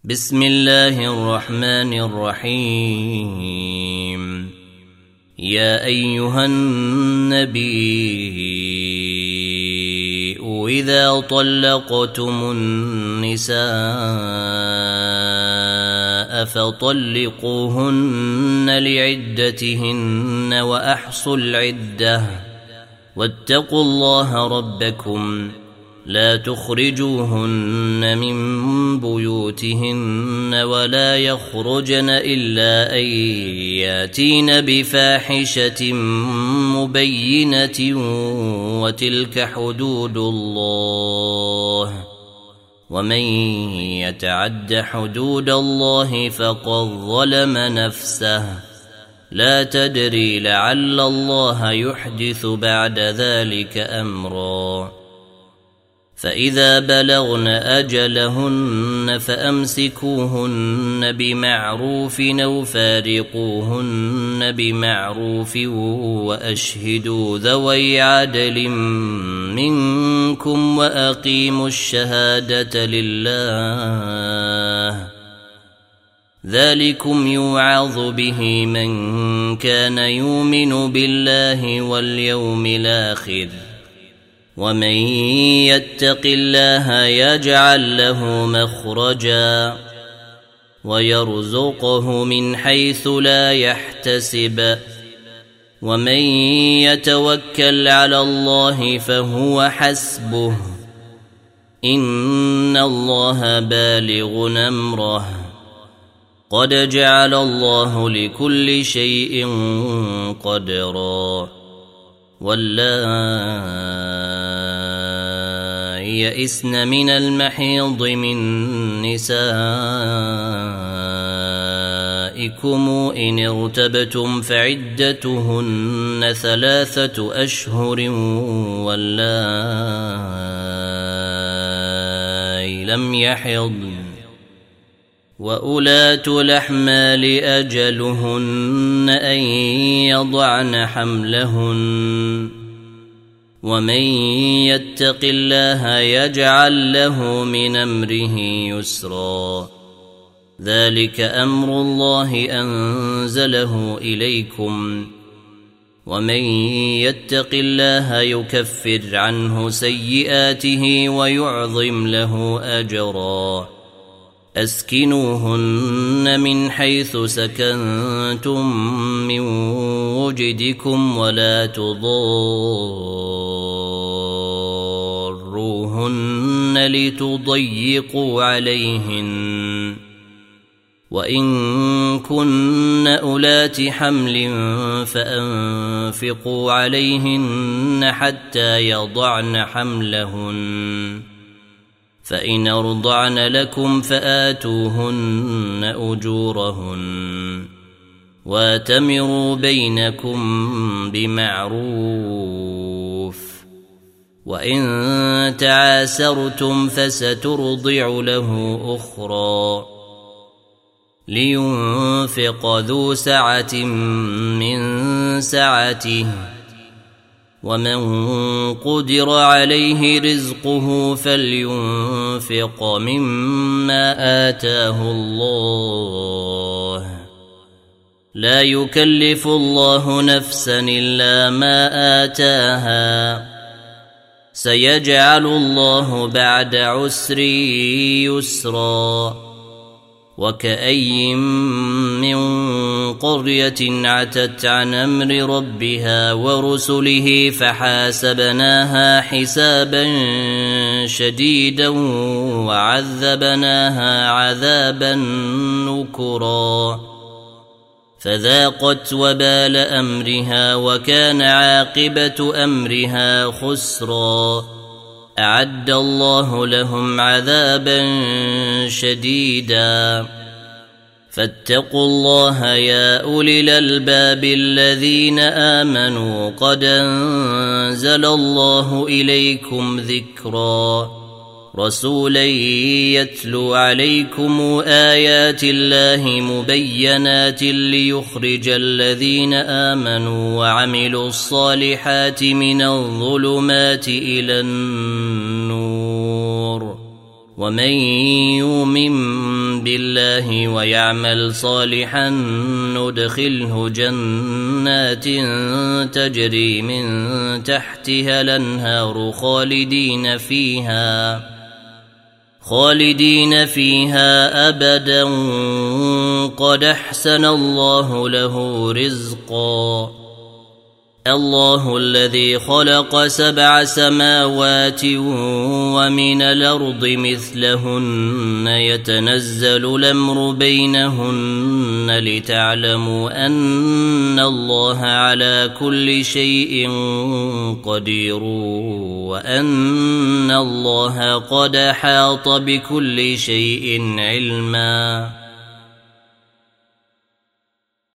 بسم الله الرحمن الرحيم. يا أيها النبي إذا طلقتم النساء فطلقوهن لعدتهن وأحصوا العدة واتقوا الله ربكم لا تخرجوهن من بيوتهن ولا يخرجن إلا أن ياتين بفاحشة مبينة وتلك حدود الله ومن يتعد حدود الله فقد ظلم نفسه لا تدري لعل الله يحدث بعد ذلك أمرا. فإذا بلغن أجلهن فأمسكوهن بمعروف أو فارقوهن بمعروف وأشهدوا ذوي عدل منكم وأقيموا الشهادة لله ذلكم يوعظ به من كان يؤمن بالله واليوم الآخر ومن يتق الله يجعل له مخرجا ويرزقه من حيث لا يحتسب ومن يتوكل على الله فهو حسبه إن الله بالغ أمره قد جعل الله لكل شيء قدرا. واللائي يئسن من المحيض من نسائكم إن ارتبتم فعدتهن 3 أشهر واللائي لم يحضن وأولات الأحمال أجلهن أن يضعن حملهن ومن يتق الله يجعل له من أمره يسرا ذلك أمر الله أنزله إليكم ومن يتق الله يكفر عنه سيئاته ويعظم له أجرا. أسكنوهن من حيث سكنتم من وجدكم ولا تضاروهن لتضيقوا عليهن وإن كن أولات حمل فأنفقوا عليهن حتى يضعن حملهن فإن أرضعن لكم فآتوهن أجورهن واتمروا بينكم بمعروف وإن تعاسرتم فسترضع له أخرى لينفق ذو سعة من سعته ومن قدر عليه رزقه فلينفق مما آتاه الله لا يكلف الله نفسا إلا ما آتاها سيجعل الله بعد عسر يسرا. وكأي من قرية عتت عن أمر ربها ورسله فحاسبناها حسابا شديدا وعذبناها عذابا نكرا فذاقت وبال أمرها وكان عاقبة أمرها خسرا. أعد الله لهم عذابا شديدا فاتقوا الله يا أولي الألباب الذين آمنوا قد أنزل الله إليكم ذكرا رسولا يتلو عليكم آيات الله مبينات ليخرج الذين آمنوا وعملوا الصالحات من الظلمات إلى النور ومن يؤمن بالله الله ويعمل صالحا ندخله جنات تجري من تحتها الأنهار خالدين فيها أبدا قد أحسن الله له رزقا. الله الذي خلق 7 سماوات ومن الأرض مثلهن يتنزل الأمر بينهن لتعلموا أن الله على كل شيء قدير وأن الله قد أحاط بكل شيء علما.